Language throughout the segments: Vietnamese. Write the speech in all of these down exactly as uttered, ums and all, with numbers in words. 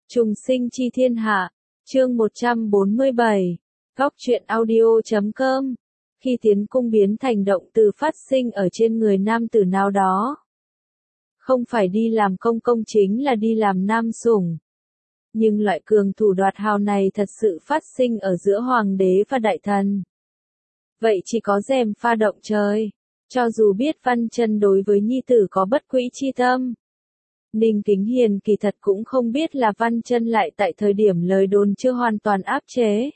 Trùng sinh chi thiên hạ, chương một trăm bốn mươi bảy, góc truyện audio chấm com. Khi tiến cung biến thành động từ phát sinh ở trên người nam tử nào đó. Không phải đi làm công công chính là đi làm nam sủng. Nhưng loại cường thủ đoạt hào này thật sự phát sinh ở giữa hoàng đế và đại thần. Vậy chỉ có rèm pha động trời. Cho dù biết Văn Chân đối với nhi tử có bất quỹ chi tâm. Ninh Kính Hiền kỳ thật cũng không biết là Văn Chân lại tại thời điểm lời đồn chưa hoàn toàn áp chế.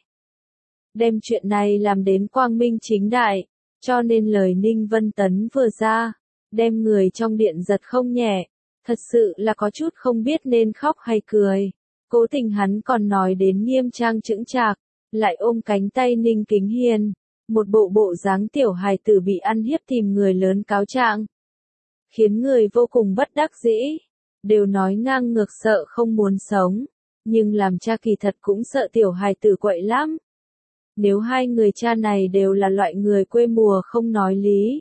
Đem chuyện này làm đến quang minh chính đại, cho nên lời Ninh Vân Tấn vừa ra, đem người trong điện giật không nhẹ, thật sự là có chút không biết nên khóc hay cười. Cố tình hắn còn nói đến nghiêm trang chững chạc, lại ôm cánh tay Ninh Kính Hiền, một bộ bộ dáng tiểu hài tử bị ăn hiếp tìm người lớn cáo trạng, khiến người vô cùng bất đắc dĩ. Đều nói ngang ngược sợ không muốn sống, nhưng làm cha kỳ thật cũng sợ tiểu hài tử quậy lắm. Nếu hai người cha này đều là loại người quê mùa không nói lý,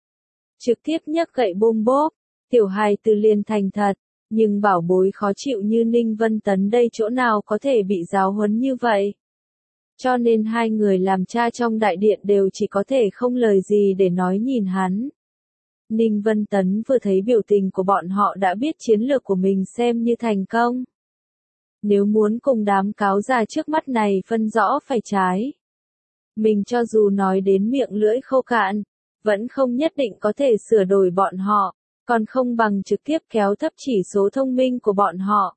trực tiếp nhấc gậy bôm bốp, tiểu hài tử liền thành thật, nhưng bảo bối khó chịu như Ninh Vân Tấn đây chỗ nào có thể bị giáo huấn như vậy. Cho nên hai người làm cha trong đại điện đều chỉ có thể không lời gì để nói nhìn hắn. Ninh Vân Tấn vừa thấy biểu tình của bọn họ đã biết chiến lược của mình xem như thành công. Nếu muốn cùng đám cáo già trước mắt này phân rõ phải trái, mình cho dù nói đến miệng lưỡi khô cạn, vẫn không nhất định có thể sửa đổi bọn họ, còn không bằng trực tiếp kéo thấp chỉ số thông minh của bọn họ.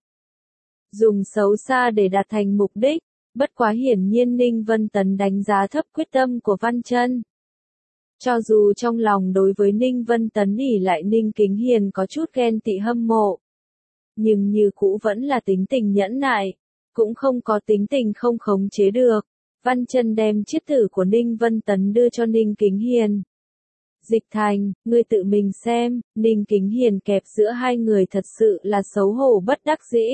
Dùng xấu xa để đạt thành mục đích, bất quá hiển nhiên Ninh Vân Tấn đánh giá thấp quyết tâm của Văn Chân. Cho dù trong lòng đối với Ninh Vân Tấn ỉ lại Ninh Kính Hiền có chút ghen tị hâm mộ, nhưng như cũ vẫn là tính tình nhẫn nại, cũng không có tính tình không khống chế được. Văn Chân đem chiết tử của Ninh Vân Tấn đưa cho Ninh Kính Hiền. Dịch thành, ngươi tự mình xem. Ninh Kính Hiền kẹp giữa hai người thật sự là xấu hổ bất đắc dĩ.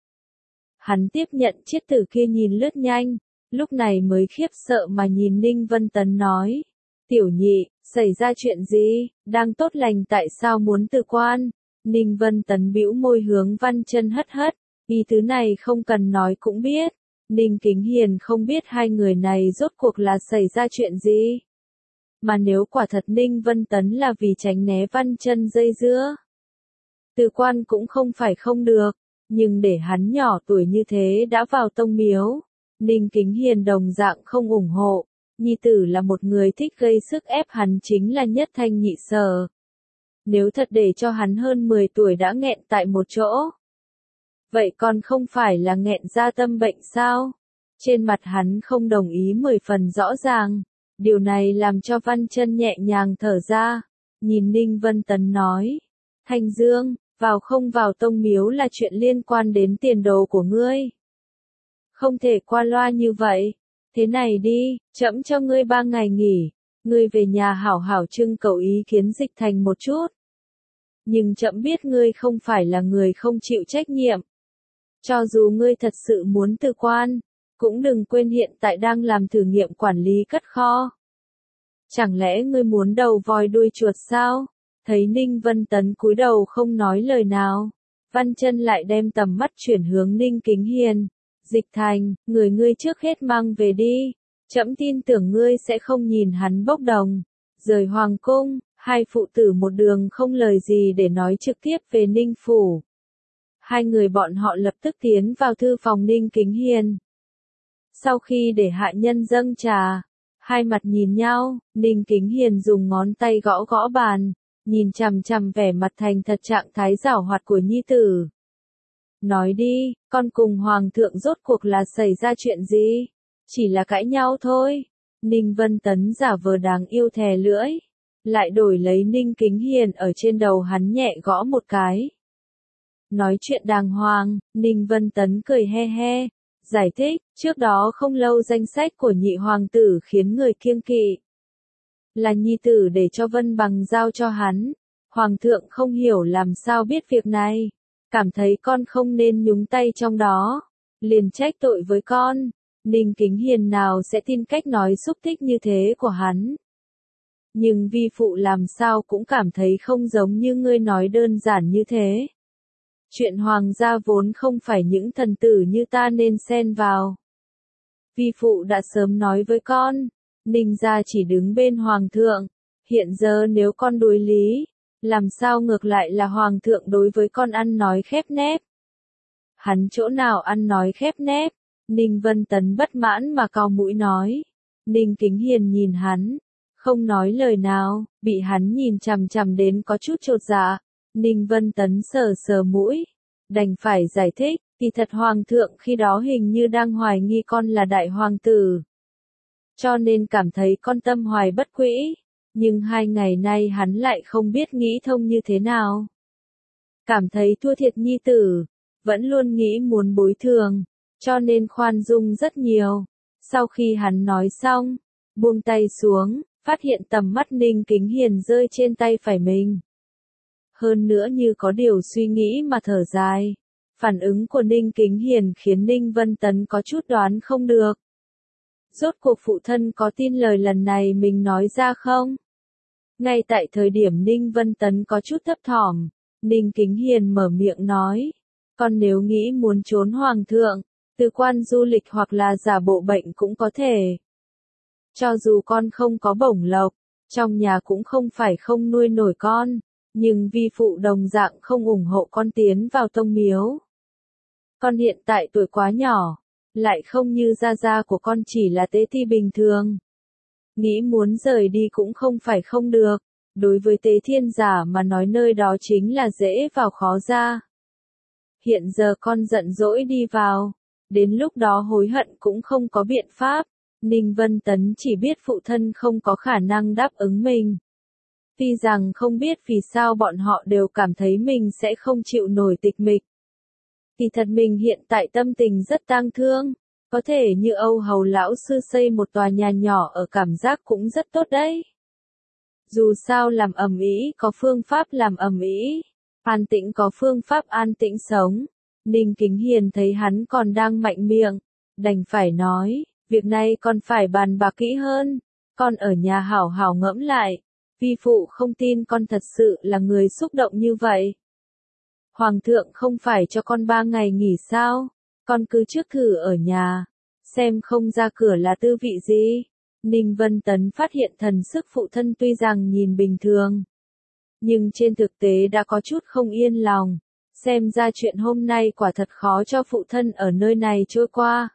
Hắn tiếp nhận chiết tử kia nhìn lướt nhanh, lúc này mới khiếp sợ mà nhìn Ninh Vân Tấn nói. Tiểu nhị, xảy ra chuyện gì, đang tốt lành tại sao muốn từ quan? Ninh Vân Tấn bĩu môi hướng Văn Chân hất hất, ý tứ này không cần nói cũng biết. Ninh Kính Hiền không biết hai người này rốt cuộc là xảy ra chuyện gì. Mà nếu quả thật Ninh Vân Tấn là vì tránh né Văn Chân dây dưa, từ quan cũng không phải không được, nhưng để hắn nhỏ tuổi như thế đã vào tông miếu, Ninh Kính Hiền đồng dạng không ủng hộ. Nhi tử là một người thích gây sức ép hắn chính là nhất thanh nhị sở. Nếu thật để cho hắn hơn mười tuổi đã nghẹn tại một chỗ, vậy còn không phải là nghẹn ra tâm bệnh sao? Trên mặt hắn không đồng ý mười phần rõ ràng. Điều này làm cho Văn Chân nhẹ nhàng thở ra. Nhìn Ninh Vân Tấn nói. Thanh Dương, vào không vào tông miếu là chuyện liên quan đến tiền đồ của ngươi. Không thể qua loa như vậy. Thế này đi, trẫm cho ngươi ba ngày nghỉ. Ngươi về nhà hảo hảo trưng cầu ý kiến Dịch thành một chút. Nhưng trẫm biết ngươi không phải là người không chịu trách nhiệm. Cho dù ngươi thật sự muốn từ quan, cũng đừng quên hiện tại đang làm thử nghiệm quản lý cất kho. Chẳng lẽ ngươi muốn đầu voi đuôi chuột sao? Thấy Ninh Vân Tấn cúi đầu không nói lời nào, Văn Chân lại đem tầm mắt chuyển hướng Ninh Kính Hiền. Dịch thành, người ngươi trước hết mang về đi. Trẫm tin tưởng ngươi sẽ không nhìn hắn bốc đồng. Rời hoàng cung, hai phụ tử một đường không lời gì để nói trực tiếp về Ninh phủ. Hai người bọn họ lập tức tiến vào thư phòng Ninh Kính Hiền. Sau khi để hạ nhân dâng trà, hai mặt nhìn nhau, Ninh Kính Hiền dùng ngón tay gõ gõ bàn, nhìn chằm chằm vẻ mặt thành thật trạng thái giảo hoạt của nhi tử. Nói đi, con cùng hoàng thượng rốt cuộc là xảy ra chuyện gì? Chỉ là cãi nhau thôi. Ninh Vân Tấn giả vờ đáng yêu thè lưỡi, lại đổi lấy Ninh Kính Hiền ở trên đầu hắn nhẹ gõ một cái. Nói chuyện đàng hoàng, Ninh Vân Tấn cười he he, giải thích, trước đó không lâu danh sách của nhị hoàng tử khiến người kiêng kỵ. Là nhi tử để cho Vân Bằng giao cho hắn, hoàng thượng không hiểu làm sao biết việc này, cảm thấy con không nên nhúng tay trong đó, liền trách tội với con. Ninh Kính Hiền nào sẽ tin cách nói xúc tích như thế của hắn. Nhưng vi phụ làm sao cũng cảm thấy không giống như ngươi nói đơn giản như thế. Chuyện hoàng gia vốn không phải những thần tử như ta nên xen vào. Vi phụ đã sớm nói với con, Ninh gia chỉ đứng bên hoàng thượng, hiện giờ nếu con đối lý, làm sao ngược lại là hoàng thượng đối với con ăn nói khép nép. Hắn chỗ nào ăn nói khép nép, Ninh Vân Tấn bất mãn mà cau mũi nói. Ninh Kính Hiền nhìn hắn, không nói lời nào, bị hắn nhìn chằm chằm đến có chút chột dạ. Ninh Vân Tấn sờ sờ mũi, đành phải giải thích, kỳ thật hoàng thượng khi đó hình như đang hoài nghi con là đại hoàng tử. Cho nên cảm thấy con tâm hoài bất quỹ, nhưng hai ngày nay hắn lại không biết nghĩ thông như thế nào. Cảm thấy thua thiệt nhi tử, vẫn luôn nghĩ muốn bồi thường, cho nên khoan dung rất nhiều. Sau khi hắn nói xong, buông tay xuống, phát hiện tầm mắt Ninh Kính Hiền rơi trên tay phải mình. Hơn nữa như có điều suy nghĩ mà thở dài. Phản ứng của Ninh Kính Hiền khiến Ninh Vân Tấn có chút đoán không được. Rốt cuộc phụ thân có tin lời lần này mình nói ra không? Ngay tại thời điểm Ninh Vân Tấn có chút thấp thỏm, Ninh Kính Hiền mở miệng nói. Con nếu nghĩ muốn trốn hoàng thượng, từ quan du lịch hoặc là giả bộ bệnh cũng có thể. Cho dù con không có bổng lộc, trong nhà cũng không phải không nuôi nổi con, nhưng vi phụ đồng dạng không ủng hộ con tiến vào tông miếu. Con hiện tại tuổi quá nhỏ, lại không như gia gia của con chỉ là tế thi bình thường. Nghĩ muốn rời đi cũng không phải không được, đối với tế thiên giả mà nói nơi đó chính là dễ vào khó ra. Hiện giờ con giận dỗi đi vào, đến lúc đó hối hận cũng không có biện pháp. Ninh Vân Tấn chỉ biết phụ thân không có khả năng đáp ứng mình. Tuy rằng không biết vì sao bọn họ đều cảm thấy mình sẽ không chịu nổi tịch mịch. Kỳ thật mình hiện tại tâm tình rất tang thương, có thể như Âu Hầu lão sư xây một tòa nhà nhỏ ở cảm giác cũng rất tốt đấy. Dù sao làm ầm ĩ có phương pháp làm ầm ĩ, an tĩnh có phương pháp an tĩnh sống. Ninh Kính Hiền thấy hắn còn đang mạnh miệng, đành phải nói, việc này còn phải bàn bạc kỹ hơn, con ở nhà hảo hảo ngẫm lại, vi phụ không tin con thật sự là người xúc động như vậy. Hoàng thượng không phải cho con ba ngày nghỉ sao, con cứ trước thử ở nhà, xem không ra cửa là tư vị gì. Ninh Vân Tấn phát hiện thần sức phụ thân tuy rằng nhìn bình thường, nhưng trên thực tế đã có chút không yên lòng, xem ra chuyện hôm nay quả thật khó cho phụ thân ở nơi này trôi qua.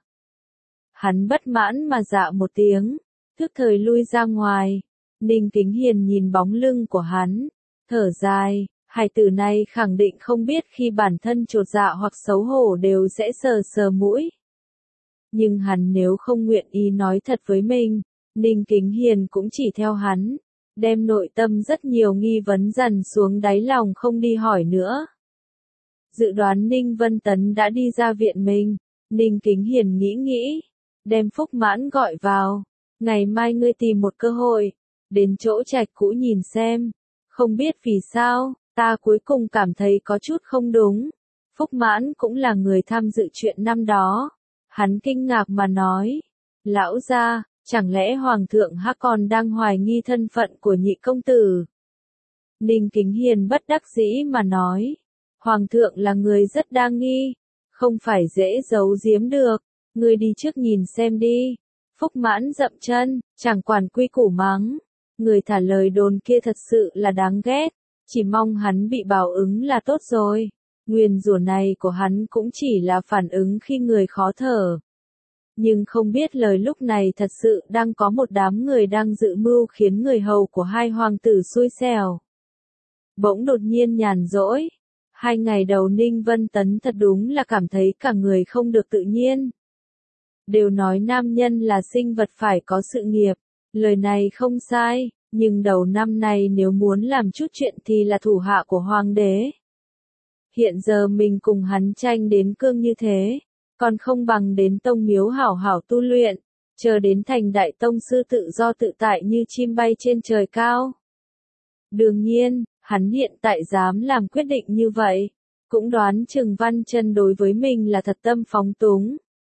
Hắn bất mãn mà dạ một tiếng, thức thời lui ra ngoài. Ninh Kính Hiền nhìn bóng lưng của hắn, thở dài, hài tử này khẳng định không biết khi bản thân chột dạ hoặc xấu hổ đều sẽ sờ sờ mũi. Nhưng hắn nếu không nguyện ý nói thật với mình, Ninh Kính Hiền cũng chỉ theo hắn, đem nội tâm rất nhiều nghi vấn dần xuống đáy lòng không đi hỏi nữa. Dự đoán Ninh Vân Tấn đã đi ra viện mình, Ninh Kính Hiền nghĩ nghĩ, đem Phúc Mãn gọi vào, ngày mai ngươi tìm một cơ hội, đến chỗ trạch cũ nhìn xem, không biết vì sao, ta cuối cùng cảm thấy có chút không đúng. Phúc Mãn cũng là người tham dự chuyện năm đó, hắn kinh ngạc mà nói, lão gia, chẳng lẽ Hoàng thượng hắc còn đang hoài nghi thân phận của nhị công tử? Ninh Kính Hiền bất đắc dĩ mà nói, Hoàng thượng là người rất đa nghi, không phải dễ giấu giếm được, ngươi đi trước nhìn xem đi. Phúc Mãn dậm chân, chẳng quản quy củ mắng, người thả lời đồn kia thật sự là đáng ghét, chỉ mong hắn bị báo ứng là tốt rồi. Nguyền rủa này của hắn cũng chỉ là phản ứng khi người khó thở. Nhưng không biết lời lúc này thật sự đang có một đám người đang dự mưu khiến người hầu của hai hoàng tử xui xẻo. Bỗng đột nhiên nhàn rỗi. Hai ngày đầu Ninh Vân Tấn thật đúng là cảm thấy cả người không được tự nhiên. Đều nói nam nhân là sinh vật phải có sự nghiệp. Lời này không sai, nhưng đầu năm này nếu muốn làm chút chuyện thì là thủ hạ của hoàng đế. Hiện giờ mình cùng hắn tranh đến cương như thế, còn không bằng đến tông miếu hảo hảo tu luyện, chờ đến thành đại tông sư tự do tự tại như chim bay trên trời cao. Đương nhiên, hắn hiện tại dám làm quyết định như vậy, cũng đoán chừng Văn Chân đối với mình là thật tâm phóng túng.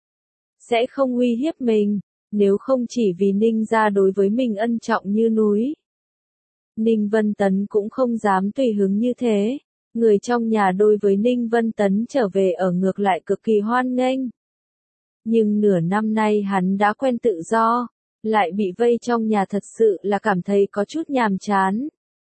Sẽ không uy hiếp mình, nếu không chỉ vì Ninh gia đối với mình ân trọng như núi. Ninh Vân Tấn cũng không dám tùy hứng như thế, Người trong nhà đối với Ninh Vân Tấn trở về ở ngược lại cực kỳ hoan nghênh. Nhưng nửa năm nay hắn đã quen tự do, lại bị vây trong nhà thật sự là cảm thấy có chút nhàm chán.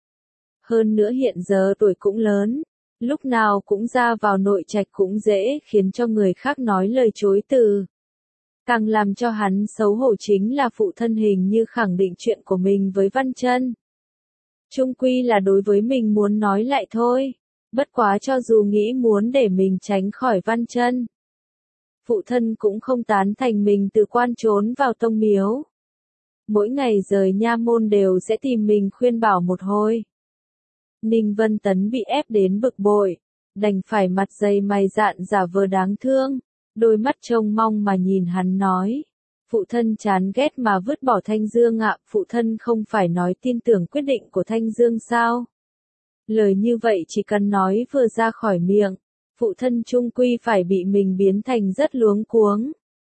Hơn nữa hiện giờ tuổi cũng lớn, lúc nào cũng ra vào nội trạch cũng dễ khiến cho người khác nói lời chối từ. Càng làm cho hắn xấu hổ chính là phụ thân hình như khẳng định chuyện của mình với Văn Chân. Chung quy là đối với mình muốn nói lại thôi, bất quá cho dù nghĩ muốn để mình tránh khỏi Văn Chân. Phụ thân cũng không tán thành mình từ quan trốn vào tông miếu. Mỗi ngày rời nha môn đều sẽ tìm mình khuyên bảo một hồi. Ninh Vân Tấn bị ép đến bực bội, đành phải mặt dày mày dạn giả vờ đáng thương, đôi mắt trông mong mà nhìn hắn nói. Phụ thân chán ghét mà vứt bỏ Thanh Dương ạ, phụ thân không phải nói tin tưởng quyết định của Thanh Dương sao? Lời như vậy chỉ cần nói vừa ra khỏi miệng, phụ thân chung quy phải bị mình biến thành rất luống cuống.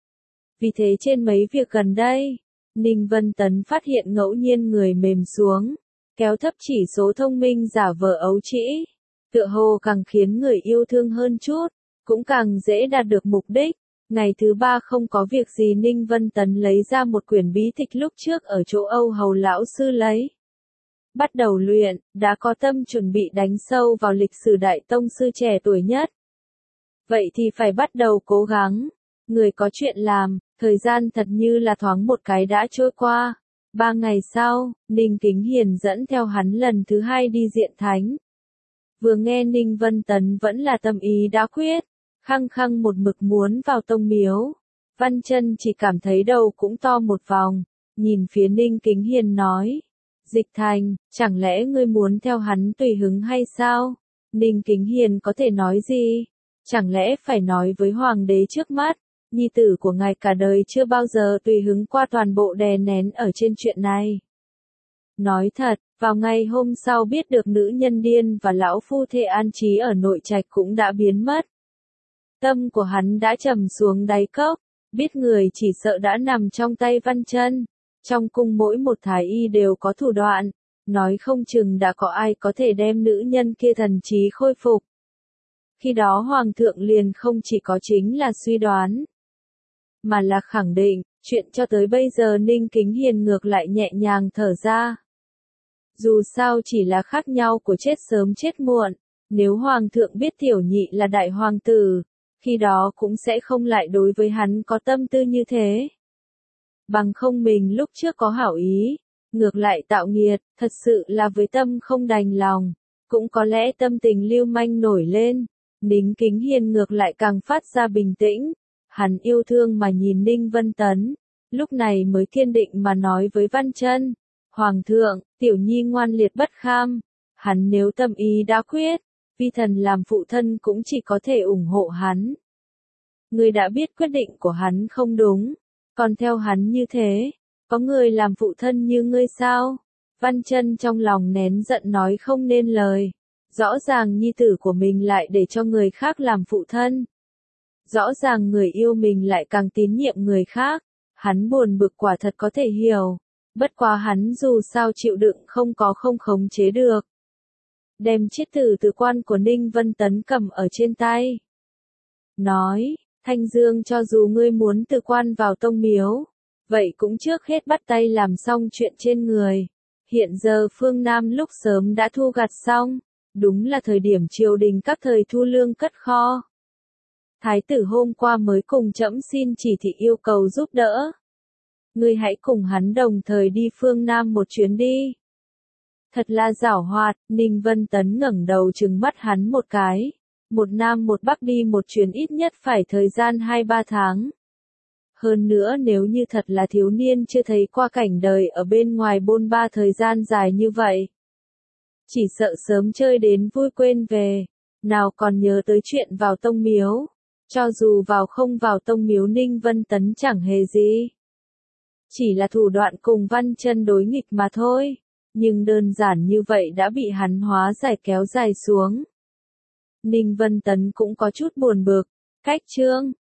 Vì thế trên mấy việc gần đây, Ninh Vân Tấn phát hiện ngẫu nhiên người mềm xuống, kéo thấp chỉ số thông minh giả vờ ấu trĩ, tựa hồ càng khiến người yêu thương hơn chút, cũng càng dễ đạt được mục đích. Ngày thứ ba không có việc gì Ninh Vân Tấn lấy ra một quyển bí tịch lúc trước ở chỗ Âu Hầu lão sư lấy. Bắt đầu luyện, đã có tâm chuẩn bị đánh sâu vào lịch sử đại tông sư trẻ tuổi nhất. Vậy thì phải bắt đầu cố gắng. Người có chuyện làm, thời gian thật như là thoáng một cái đã trôi qua. Ba ngày sau, Ninh Kính Hiền dẫn theo hắn lần thứ hai đi diện thánh. Vừa nghe Ninh Vân Tấn vẫn là tâm ý đã quyết, khăng khăng một mực muốn vào tông miếu. Văn Chân chỉ cảm thấy đầu cũng to một vòng, nhìn phía Ninh Kính Hiền nói. Dịch Thành, chẳng lẽ ngươi muốn theo hắn tùy hứng hay sao? Ninh Kính Hiền có thể nói gì? Chẳng lẽ phải nói với hoàng đế trước mắt, nhi tử của ngài cả đời chưa bao giờ tùy hứng qua, toàn bộ đè nén ở trên chuyện này. Nói thật, vào ngày hôm sau biết được nữ nhân điên và lão phu thê an trí ở nội trạch cũng đã biến mất. Tâm của hắn đã trầm xuống đáy cốc, biết người chỉ sợ đã nằm trong tay Văn Chân. Trong cung mỗi một thái y đều có thủ đoạn, nói không chừng đã có ai có thể đem nữ nhân kia thần trí khôi phục. Khi đó hoàng thượng liền không chỉ có chính là suy đoán, mà là khẳng định, chuyện cho tới bây giờ Ninh Kính Hiền ngược lại nhẹ nhàng thở ra. Dù sao chỉ là khác nhau của chết sớm chết muộn, nếu hoàng thượng biết tiểu nhị là đại hoàng tử, khi đó cũng sẽ không lại đối với hắn có tâm tư như thế. Bằng không mình lúc trước có hảo ý, ngược lại tạo nghiệt, thật sự là với tâm không đành lòng, cũng có lẽ tâm tình lưu manh nổi lên. Ninh Kính Hiền ngược lại càng phát ra bình tĩnh, hắn yêu thương mà nhìn Ninh Vân Tấn, lúc này mới kiên định mà nói với Văn Chân. Hoàng thượng, tiểu nhi ngoan liệt bất kham, hắn nếu tâm ý đã quyết, vi thần làm phụ thân cũng chỉ có thể ủng hộ hắn. Ngươi đã biết quyết định của hắn không đúng, còn theo hắn như thế, có người làm phụ thân như ngươi sao? Văn Chân trong lòng nén giận nói không nên lời. Rõ ràng nhi tử của mình lại để cho người khác làm phụ thân. Rõ ràng người yêu mình lại càng tín nhiệm người khác. Hắn buồn bực quả thật có thể hiểu. Bất quá hắn dù sao chịu đựng không có không khống chế được. Đem chiếc tử từ quan của Ninh Vân Tấn cầm ở trên tay. Nói, Thanh Dương, cho dù ngươi muốn từ quan vào tông miếu, vậy cũng trước hết bắt tay làm xong chuyện trên người. Hiện giờ phương Nam lúc sớm đã thu gặt xong, đúng là thời điểm triều đình các thời thu lương cất kho. Thái tử hôm qua mới cùng trẫm xin chỉ thị yêu cầu giúp đỡ. Ngươi hãy cùng hắn đồng thời đi phương Nam một chuyến đi. Thật là giảo hoạt, Ninh Vân Tấn ngẩng đầu trừng mắt hắn một cái. Một Nam một Bắc đi một chuyến ít nhất phải thời gian hai ba tháng. Hơn nữa nếu như thật là thiếu niên chưa thấy qua cảnh đời ở bên ngoài bôn ba thời gian dài như vậy, chỉ sợ sớm chơi đến vui quên về, nào còn nhớ tới chuyện vào tông miếu. Cho dù vào không vào tông miếu Ninh Vân Tấn chẳng hề gì. Chỉ là thủ đoạn cùng Văn Chân đối nghịch mà thôi. Nhưng đơn giản như vậy đã bị hắn hóa giải kéo dài xuống. Ninh Vân Tấn cũng có chút buồn bực. Cách chương